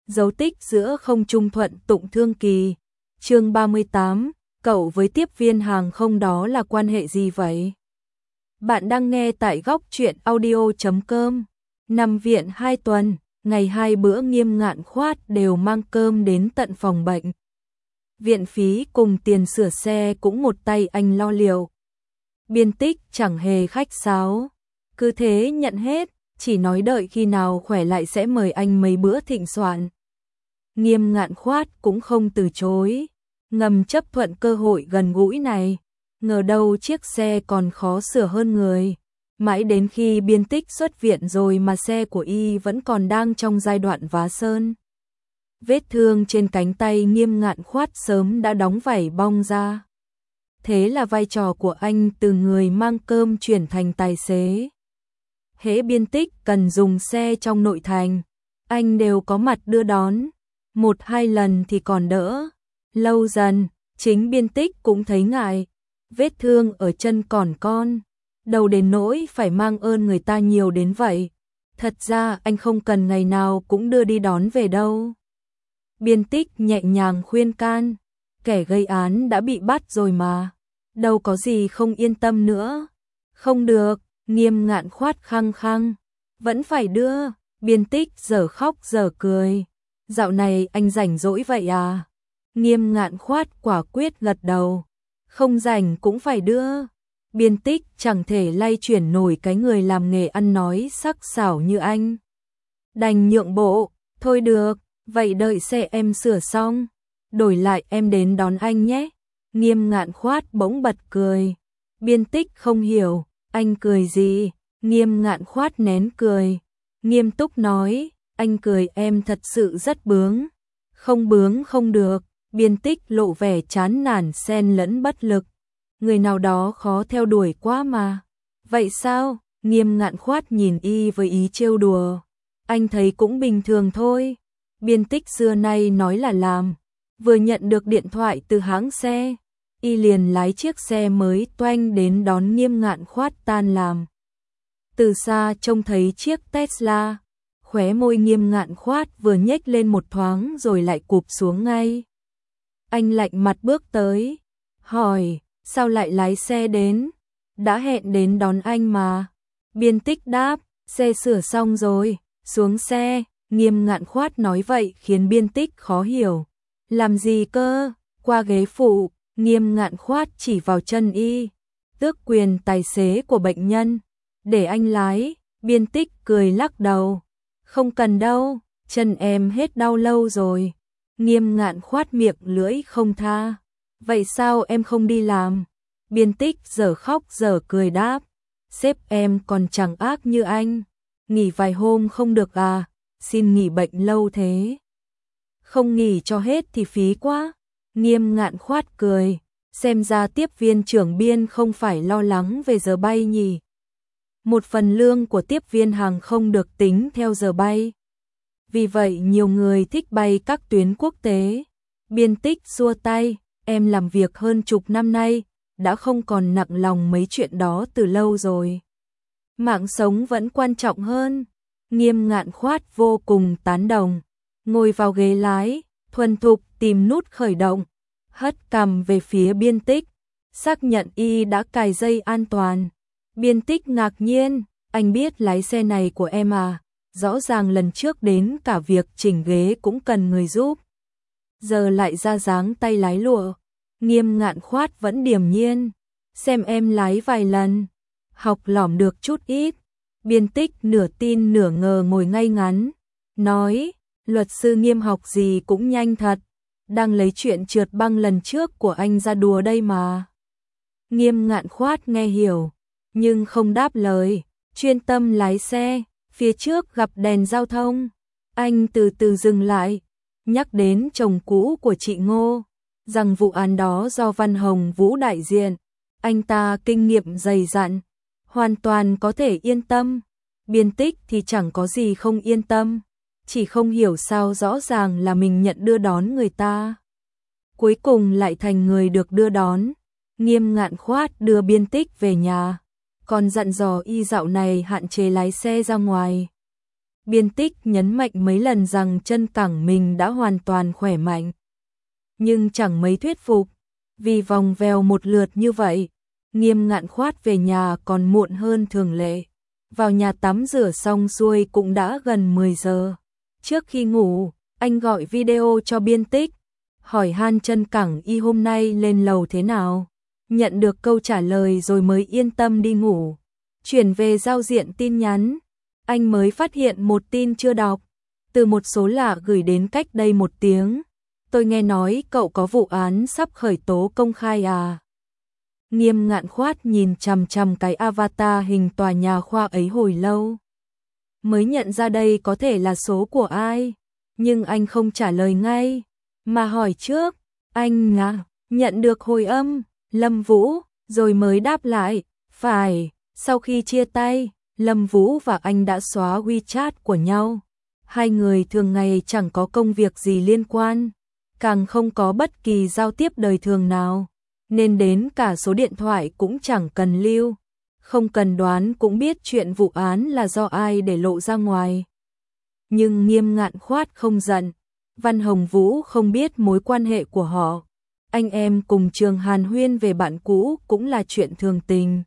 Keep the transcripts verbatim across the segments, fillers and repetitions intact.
dấu tích giữa không trung thuận tụng thương kỳ. Chương ba mươi tám, cậu với tiếp viên hàng không đó là quan hệ gì vậy? Bạn đang nghe tại góc truyện audio chấm com. Nằm viện hai tuần, ngày hai bữa Nghiêm Ngạn Khoát đều mang cơm đến tận phòng bệnh. Viện phí cùng tiền sửa xe cũng một tay anh lo liệu. Biên Tích chẳng hề khách sáo, cứ thế nhận hết, chỉ nói đợi khi nào khỏe lại sẽ mời anh mấy bữa thịnh soạn. Nghiêm Ngạn Khoát cũng không từ chối, ngầm chấp thuận cơ hội gần gũi này, ngờ đâu chiếc xe còn khó sửa hơn người. Mãi đến khi Biên Tích xuất viện rồi mà xe của y vẫn còn đang trong giai đoạn vá sơn. Vết thương trên cánh tay Nghiêm Ngạn Khoát sớm đã đóng vảy bong ra. Thế là vai trò của anh từ người mang cơm chuyển thành tài xế. Hễ Biên Tích cần dùng xe trong nội thành, anh đều có mặt đưa đón. Một hai lần thì còn đỡ. Lâu dần, chính Biên Tích cũng thấy ngại. Vết thương ở chân còn con, đâu đến nỗi phải mang ơn người ta nhiều đến vậy. Thật ra anh không cần ngày nào cũng đưa đi đón về đâu. Biên Tích nhẹ nhàng khuyên can, kẻ gây án đã bị bắt rồi mà, đâu có gì không yên tâm nữa. Không được, Nghiêm Ngạn Khoát khăng khăng, vẫn phải đưa. Biên Tích giờ khóc giờ cười, dạo này anh rảnh rỗi vậy à? Nghiêm Ngạn Khoát quả quyết gật đầu, không rảnh cũng phải đưa. Biên Tích chẳng thể lay chuyển nổi cái người làm nghề ăn nói sắc sảo như anh. Đành nhượng bộ, thôi được, vậy đợi xe em sửa xong, đổi lại em đến đón anh nhé. Nghiêm Ngạn Khoát bỗng bật cười. Biên Tích không hiểu, anh cười gì? Nghiêm Ngạn Khoát nén cười, nghiêm túc nói, anh cười em thật sự rất bướng. Không bướng không được. Biên Tích lộ vẻ chán nản xen lẫn bất lực. Người nào đó khó theo đuổi quá mà. Vậy sao? Nghiêm Ngạn Khoát nhìn y với ý trêu đùa. Anh thấy cũng bình thường thôi. Biên Tích xưa nay nói là làm. Vừa nhận được điện thoại từ hãng xe, y liền lái chiếc xe mới toanh đến đón Nghiêm Ngạn Khoát tan làm. Từ xa trông thấy chiếc Tesla, khóe môi Nghiêm Ngạn Khoát vừa nhếch lên một thoáng rồi lại cụp xuống ngay. Anh lạnh mặt bước tới, hỏi, sao lại lái xe đến? Đã hẹn đến đón anh mà. Biên Tích đáp, xe sửa xong rồi, xuống xe. Nghiêm Ngạn Khoát nói vậy khiến Biên Tích khó hiểu. Làm gì cơ? Qua ghế phụ, Nghiêm Ngạn Khoát chỉ vào chân y, tước quyền tài xế của bệnh nhân, để anh lái. Biên Tích cười lắc đầu, không cần đâu, chân em hết đau lâu rồi. Nghiêm Ngạn Khoát miệng lưỡi không tha, vậy sao em không đi làm? Biên Tích giờ khóc giờ cười đáp, sếp em còn chẳng ác như anh, nghỉ vài hôm không được à? Xin nghỉ bệnh lâu thế, không nghỉ cho hết thì phí quá. Nghiêm Ngạn Khoát cười, xem ra tiếp viên trưởng Biên không phải lo lắng về giờ bay nhỉ. Một phần lương của tiếp viên hàng không được tính theo giờ bay, vì vậy nhiều người thích bay các tuyến quốc tế. Biên Tích xua tay, em làm việc hơn chục năm nay, đã không còn nặng lòng mấy chuyện đó từ lâu rồi. Mạng sống vẫn quan trọng hơn. Nghiêm Ngạn Khoát vô cùng tán đồng, ngồi vào ghế lái, thuần thục tìm nút khởi động, hất cằm về phía Biên Tích, xác nhận y đã cài dây an toàn. Biên Tích ngạc nhiên, anh biết lái xe này của em à? Rõ ràng lần trước đến cả việc chỉnh ghế cũng cần người giúp, giờ lại ra dáng tay lái lụa. Nghiêm Ngạn Khoát vẫn điềm nhiên, xem em lái vài lần, học lỏm được chút ít. Biên Tích nửa tin nửa ngờ ngồi ngay ngắn, nói, luật sư Nghiêm học gì cũng nhanh thật, đang lấy chuyện trượt băng lần trước của anh ra đùa đây mà. Nghiêm Ngạn Khoát nghe hiểu, nhưng không đáp lời, chuyên tâm lái xe. Phía trước gặp đèn giao thông, anh từ từ dừng lại, nhắc đến chồng cũ của chị Ngô, rằng vụ án đó do Văn Hồng Vũ đại diện, anh ta kinh nghiệm dày dặn, hoàn toàn có thể yên tâm. Biên Tích thì chẳng có gì không yên tâm, chỉ không hiểu sao rõ ràng là mình nhận đưa đón người ta, cuối cùng lại thành người được đưa đón. Nghiêm Ngạn Khoát đưa Biên Tích về nhà, còn dặn dò y dạo này hạn chế lái xe ra ngoài. Biên Tích nhấn mạnh mấy lần rằng chân cẳng mình đã hoàn toàn khỏe mạnh. Nhưng chẳng mấy thuyết phục, vì vòng vèo một lượt như vậy, Nghiêm Ngạn Khoát về nhà còn muộn hơn thường lệ. Vào nhà tắm rửa xong xuôi cũng đã gần mười giờ. Trước khi ngủ, anh gọi video cho Biên Tích, hỏi han chân cẳng y hôm nay lên lầu thế nào. Nhận được câu trả lời rồi mới yên tâm đi ngủ. Chuyển về giao diện tin nhắn, anh mới phát hiện một tin chưa đọc, từ một số lạ gửi đến cách đây một tiếng. Tôi nghe nói cậu có vụ án sắp khởi tố công khai à? Nghiêm Ngạn Khoát nhìn chằm chằm cái avatar hình tòa nhà khoa ấy hồi lâu. Mới nhận ra đây có thể là số của ai, nhưng anh không trả lời ngay, mà hỏi trước. Anh à, nhận được hồi âm, Lâm Vũ, rồi mới đáp lại, phải. Sau khi chia tay, Lâm Vũ và anh đã xóa WeChat của nhau. Hai người thường ngày chẳng có công việc gì liên quan, càng không có bất kỳ giao tiếp đời thường nào, nên đến cả số điện thoại cũng chẳng cần lưu. Không cần đoán cũng biết chuyện vụ án là do ai để lộ ra ngoài. Nhưng Nghiêm Ngạn Khoát không giận, Văn Hồng Vũ không biết mối quan hệ của họ. Anh em cùng trường hàn huyên về bạn cũ cũng là chuyện thường tình.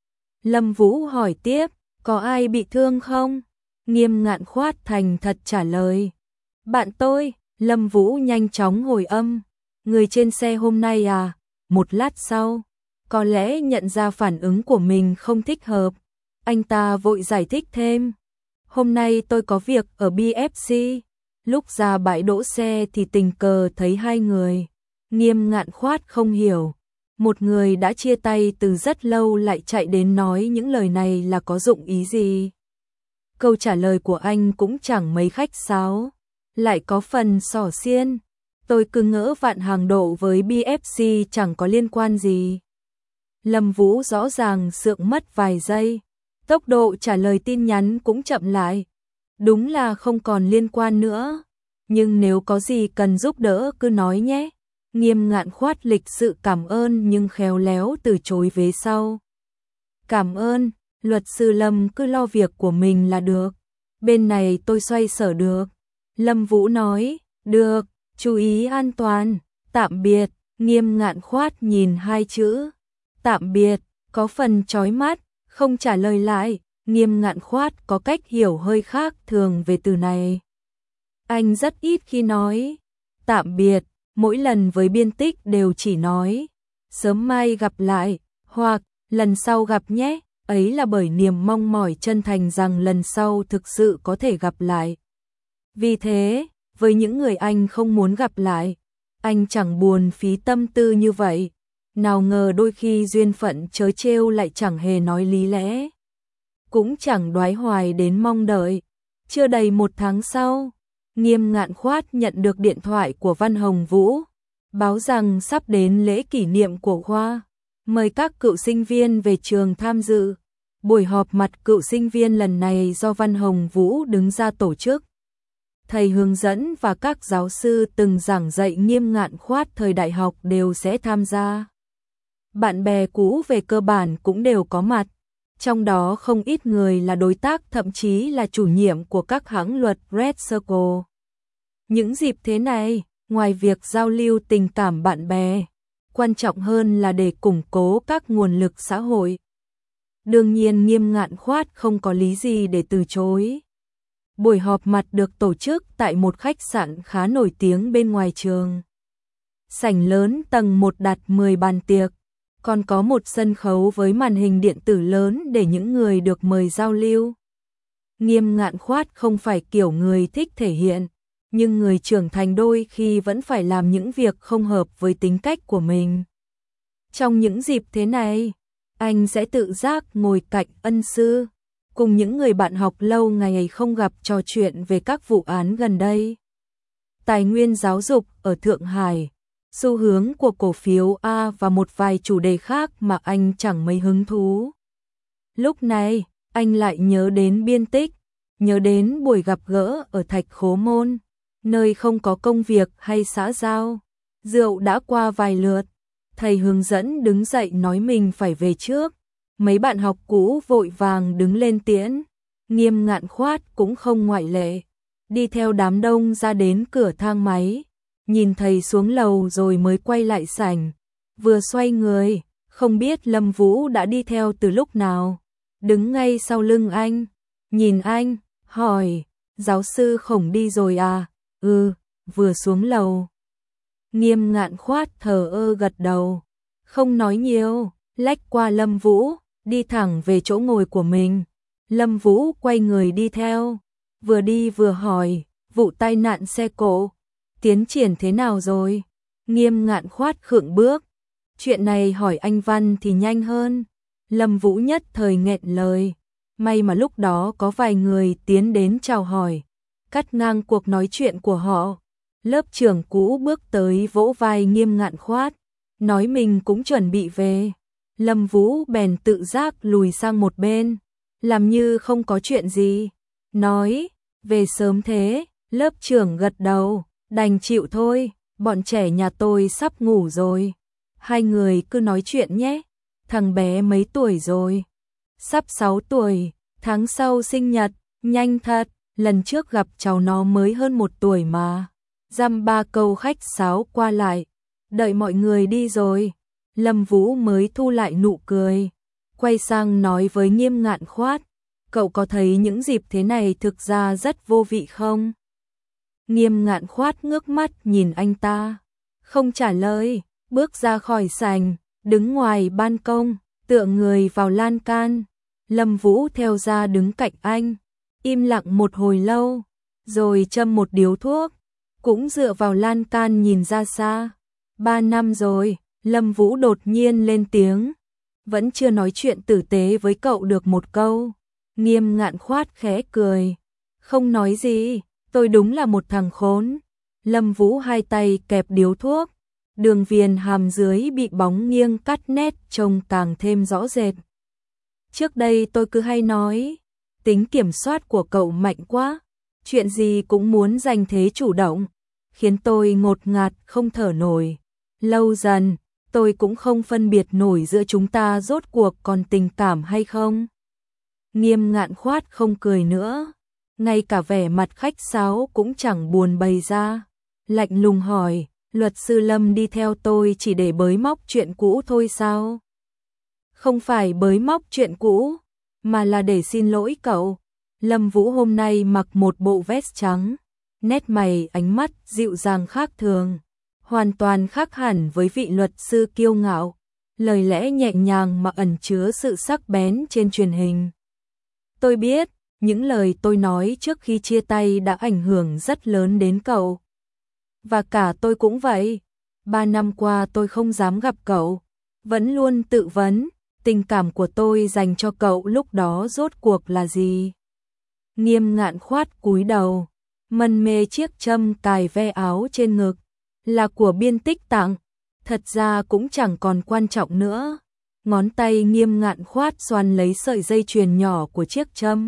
Lâm Vũ hỏi tiếp, có ai bị thương không? Nghiêm Ngạn Khoát thành thật trả lời. Bạn tôi. Lâm Vũ nhanh chóng hồi âm. Người trên xe hôm nay à? Một lát sau, có lẽ nhận ra phản ứng của mình không thích hợp, anh ta vội giải thích thêm. Hôm nay tôi có việc ở bê ép xê. Lúc ra bãi đỗ xe thì tình cờ thấy hai người. Nghiêm Ngạn Khoát không hiểu. Một người đã chia tay từ rất lâu lại chạy đến nói những lời này là có dụng ý gì? Câu trả lời của anh cũng chẳng mấy khách sáo, lại có phần xỏ xiên. Tôi cứ ngỡ Vạn Hàng Độ với bê ép xê chẳng có liên quan gì. Lâm Vũ rõ ràng sượng mất vài giây, tốc độ trả lời tin nhắn cũng chậm lại. Đúng là không còn liên quan nữa, nhưng nếu có gì cần giúp đỡ cứ nói nhé. Nghiêm Ngạn Khoát lịch sự cảm ơn nhưng khéo léo từ chối vế sau. Cảm ơn, luật sư Lâm cứ lo việc của mình là được. Bên này tôi xoay sở được. Lâm Vũ nói, được, chú ý an toàn, tạm biệt. Nghiêm Ngạn Khoát nhìn hai chữ, tạm biệt, có phần chói mắt, không trả lời lại. Nghiêm Ngạn Khoát có cách hiểu hơi khác thường về từ này. Anh rất ít khi nói tạm biệt, mỗi lần với Biên Tích đều chỉ nói sớm mai gặp lại, hoặc lần sau gặp nhé. Ấy là bởi niềm mong mỏi chân thành rằng lần sau thực sự có thể gặp lại. Vì thế, với những người anh không muốn gặp lại, anh chẳng buồn phí tâm tư như vậy. Nào ngờ đôi khi duyên phận trớ trêu lại chẳng hề nói lý lẽ, cũng chẳng đoái hoài đến mong đợi. Chưa đầy một tháng sau, Nghiêm Ngạn Khoát nhận được điện thoại của Văn Hồng Vũ, báo rằng sắp đến lễ kỷ niệm của khoa, mời các cựu sinh viên về trường tham dự. Buổi họp mặt cựu sinh viên lần này do Văn Hồng Vũ đứng ra tổ chức. Thầy hướng dẫn và các giáo sư từng giảng dạy Nghiêm Ngạn Khoát thời đại học đều sẽ tham gia. Bạn bè cũ về cơ bản cũng đều có mặt, trong đó không ít người là đối tác, thậm chí là chủ nhiệm của các hãng luật Red Circle. Những dịp thế này, ngoài việc giao lưu tình cảm bạn bè, quan trọng hơn là để củng cố các nguồn lực xã hội. Đương nhiên Nghiêm Ngạn Khoát không có lý gì để từ chối. Buổi họp mặt được tổ chức tại một khách sạn khá nổi tiếng bên ngoài trường. Sảnh lớn tầng một đặt mười bàn tiệc, còn có một sân khấu với màn hình điện tử lớn để những người được mời giao lưu. Nghiêm Ngạn Khoát không phải kiểu người thích thể hiện, nhưng người trưởng thành đôi khi vẫn phải làm những việc không hợp với tính cách của mình. Trong những dịp thế này, anh sẽ tự giác ngồi cạnh ân sư, cùng những người bạn học lâu ngày không gặp trò chuyện về các vụ án gần đây. Tài nguyên giáo dục ở Thượng Hải, xu hướng của cổ phiếu A và một vài chủ đề khác mà anh chẳng mấy hứng thú. Lúc này, anh lại nhớ đến Biên Tích, nhớ đến buổi gặp gỡ ở Thạch Khố Môn, nơi không có công việc hay xã giao. Rượu đã qua vài lượt, thầy hướng dẫn đứng dậy nói mình phải về trước. Mấy bạn học cũ vội vàng đứng lên tiễn. Nghiêm Ngạn Khoát cũng không ngoại lệ, đi theo đám đông ra đến cửa thang máy, nhìn thầy xuống lầu rồi mới quay lại sảnh, vừa xoay người, không biết Lâm Vũ đã đi theo từ lúc nào, đứng ngay sau lưng anh, nhìn anh, hỏi, giáo sư Khổng đi rồi à? Ừ, vừa xuống lầu. Nghiêm Ngạn Khoát thờ ơ gật đầu, không nói nhiều, lách qua Lâm Vũ, đi thẳng về chỗ ngồi của mình. Lâm Vũ quay người đi theo, vừa đi vừa hỏi, vụ tai nạn xe cộ, tiến triển thế nào rồi? Nghiêm Ngạn Khoát khựng bước, chuyện này hỏi anh Văn thì nhanh hơn. Lâm Vũ nhất thời nghẹn lời, may mà lúc đó có vài người tiến đến chào hỏi, cắt ngang cuộc nói chuyện của họ. Lớp trưởng cũ bước tới vỗ vai Nghiêm Ngạn Khoát, nói mình cũng chuẩn bị về. Lâm Vũ bèn tự giác lùi sang một bên, làm như không có chuyện gì, nói, về sớm thế. Lớp trưởng gật đầu, đành chịu thôi, bọn trẻ nhà tôi sắp ngủ rồi. Hai người cứ nói chuyện nhé. Thằng bé mấy tuổi rồi? Sắp sáu tuổi, tháng sau sinh nhật, nhanh thật, lần trước gặp cháu nó mới hơn một tuổi mà. Dăm ba câu khách sáo qua lại, đợi mọi người đi rồi, Lâm Vũ mới thu lại nụ cười, quay sang nói với Nghiêm Ngạn Khoát, cậu có thấy những dịp thế này thực ra rất vô vị không? Nghiêm Ngạn Khoát ngước mắt nhìn anh ta, không trả lời, bước ra khỏi sảnh, đứng ngoài ban công, tựa người vào lan can. Lâm Vũ theo ra đứng cạnh anh, im lặng một hồi lâu, rồi châm một điếu thuốc, cũng dựa vào lan can nhìn ra xa. Ba năm rồi, Lâm Vũ đột nhiên lên tiếng, vẫn chưa nói chuyện tử tế với cậu được một câu. Nghiêm Ngạn Khoát khẽ cười, không nói gì, tôi đúng là một thằng khốn. Lâm Vũ hai tay kẹp điếu thuốc, đường viền hàm dưới bị bóng nghiêng cắt nét trông càng thêm rõ rệt. Trước đây tôi cứ hay nói, tính kiểm soát của cậu mạnh quá, chuyện gì cũng muốn giành thế chủ động, khiến tôi ngột ngạt không thở nổi. Lâu dần, tôi cũng không phân biệt nổi giữa chúng ta rốt cuộc còn tình cảm hay không. Nghiêm Ngạn Khoát không cười nữa, ngay cả vẻ mặt khách sáo cũng chẳng buồn bày ra, lạnh lùng hỏi, luật sư Lâm đi theo tôi chỉ để bới móc chuyện cũ thôi sao? Không phải bới móc chuyện cũ, mà là để xin lỗi cậu. Lâm Vũ hôm nay mặc một bộ vest trắng, nét mày ánh mắt dịu dàng khác thường, hoàn toàn khác hẳn với vị luật sư kiêu ngạo, lời lẽ nhẹ nhàng mà ẩn chứa sự sắc bén trên truyền hình. Tôi biết, những lời tôi nói trước khi chia tay đã ảnh hưởng rất lớn đến cậu. Và cả tôi cũng vậy. Ba năm qua tôi không dám gặp cậu, vẫn luôn tự vấn, tình cảm của tôi dành cho cậu lúc đó rốt cuộc là gì? Nghiêm Ngạn Khoát cúi đầu, mân mê chiếc châm cài ve áo trên ngực, là của Biên Tích tặng, thật ra cũng chẳng còn quan trọng nữa. Ngón tay Nghiêm Ngạn Khoát xoắn lấy sợi dây chuyền nhỏ của chiếc châm.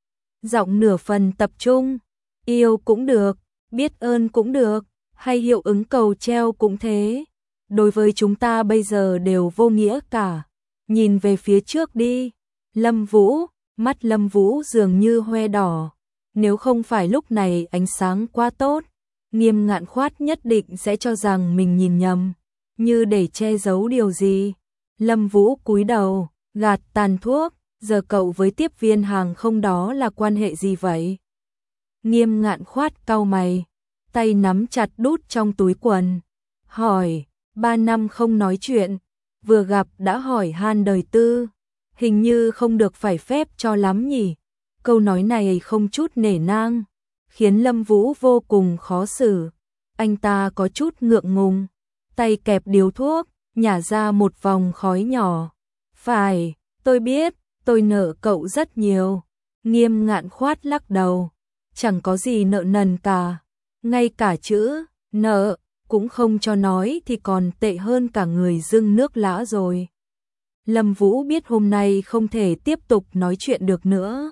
Giọng nửa phần tập trung, yêu cũng được, biết ơn cũng được, hay hiệu ứng cầu treo cũng thế. Đối với chúng ta bây giờ đều vô nghĩa cả. Nhìn về phía trước đi. Lâm Vũ, mắt Lâm Vũ dường như hoe đỏ. Nếu không phải lúc này ánh sáng quá tốt, Nghiêm Ngạn Khoát nhất định sẽ cho rằng mình nhìn nhầm, như để che giấu điều gì. Lâm Vũ cúi đầu, gạt tàn thuốc, giờ cậu với tiếp viên hàng không đó là quan hệ gì vậy? Nghiêm Ngạn Khoát cau mày, tay nắm chặt đút trong túi quần, hỏi, ba năm không nói chuyện, vừa gặp đã hỏi han đời tư, hình như không được phải phép cho lắm nhỉ? Câu nói này không chút nể nang, khiến Lâm Vũ vô cùng khó xử. Anh ta có chút ngượng ngùng, tay kẹp điếu thuốc, nhả ra một vòng khói nhỏ. Phải, tôi biết, tôi nợ cậu rất nhiều. Nghiêm Ngạn Khoát lắc đầu, chẳng có gì nợ nần cả, ngay cả chữ nợ cũng không cho nói thì còn tệ hơn cả người dưng nước lã rồi. Lâm Vũ biết hôm nay không thể tiếp tục nói chuyện được nữa,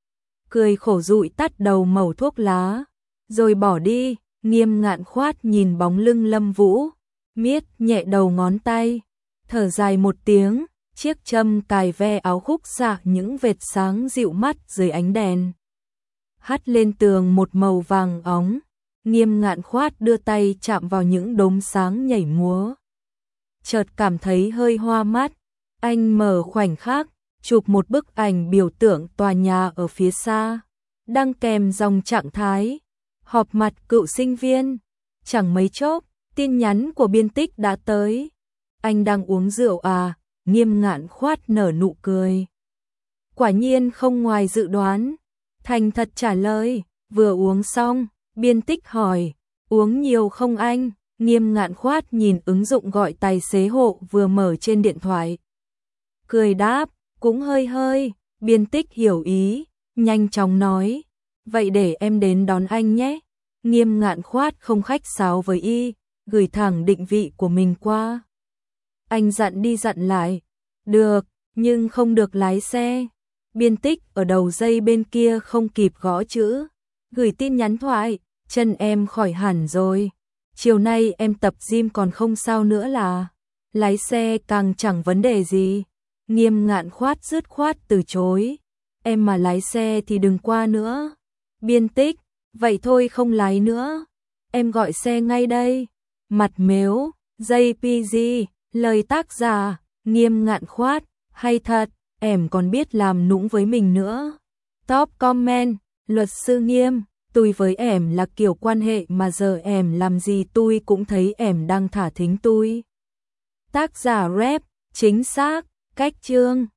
cười khổ dụi tắt đầu mẩu thuốc lá, rồi bỏ đi. Nghiêm Ngạn Khoát nhìn bóng lưng Lâm Vũ, miết nhẹ đầu ngón tay, thở dài một tiếng, chiếc châm cài ve áo khúc xạ những vệt sáng dịu mắt dưới ánh đèn. Hắt lên tường một màu vàng óng, Nghiêm Ngạn Khoát đưa tay chạm vào những đốm sáng nhảy múa. Chợt cảm thấy hơi hoa mắt, anh mở khoảnh khắc, chụp một bức ảnh biểu tượng tòa nhà ở phía xa, đăng kèm dòng trạng thái, họp mặt cựu sinh viên. Chẳng mấy chốc, tin nhắn của Biên Tích đã tới. Anh đang uống rượu à? Nghiêm Ngạn Khoát nở nụ cười. Quả nhiên không ngoài dự đoán, thành thật trả lời, vừa uống xong. Biên Tích hỏi, uống nhiều không anh? Nghiêm Ngạn Khoát nhìn ứng dụng gọi tài xế hộ vừa mở trên điện thoại. Cười đáp, cũng hơi hơi. Biên Tích hiểu ý, nhanh chóng nói, vậy để em đến đón anh nhé. Nghiêm Ngạn Khoát không khách sáo với y, gửi thẳng định vị của mình qua. Anh dặn đi dặn lại, được, nhưng không được lái xe. Biên Tích ở đầu dây bên kia không kịp gõ chữ, gửi tin nhắn thoại, chân em khỏi hẳn rồi. Chiều nay em tập gym còn không sao nữa là, lái xe càng chẳng vấn đề gì. Nghiêm Ngạn Khoát dứt khoát từ chối, em mà lái xe thì đừng qua nữa. Biên Tích, vậy thôi không lái nữa, em gọi xe ngay đây. Mặt mếu, gi pê giê, lời tác giả, Nghiêm Ngạn Khoát, hay thật, em còn biết làm nũng với mình nữa. Top comment, luật sư Nghiêm, tôi với em là kiểu quan hệ mà giờ em làm gì tôi cũng thấy em đang thả thính tôi. Tác giả rap, chính xác, cách chương.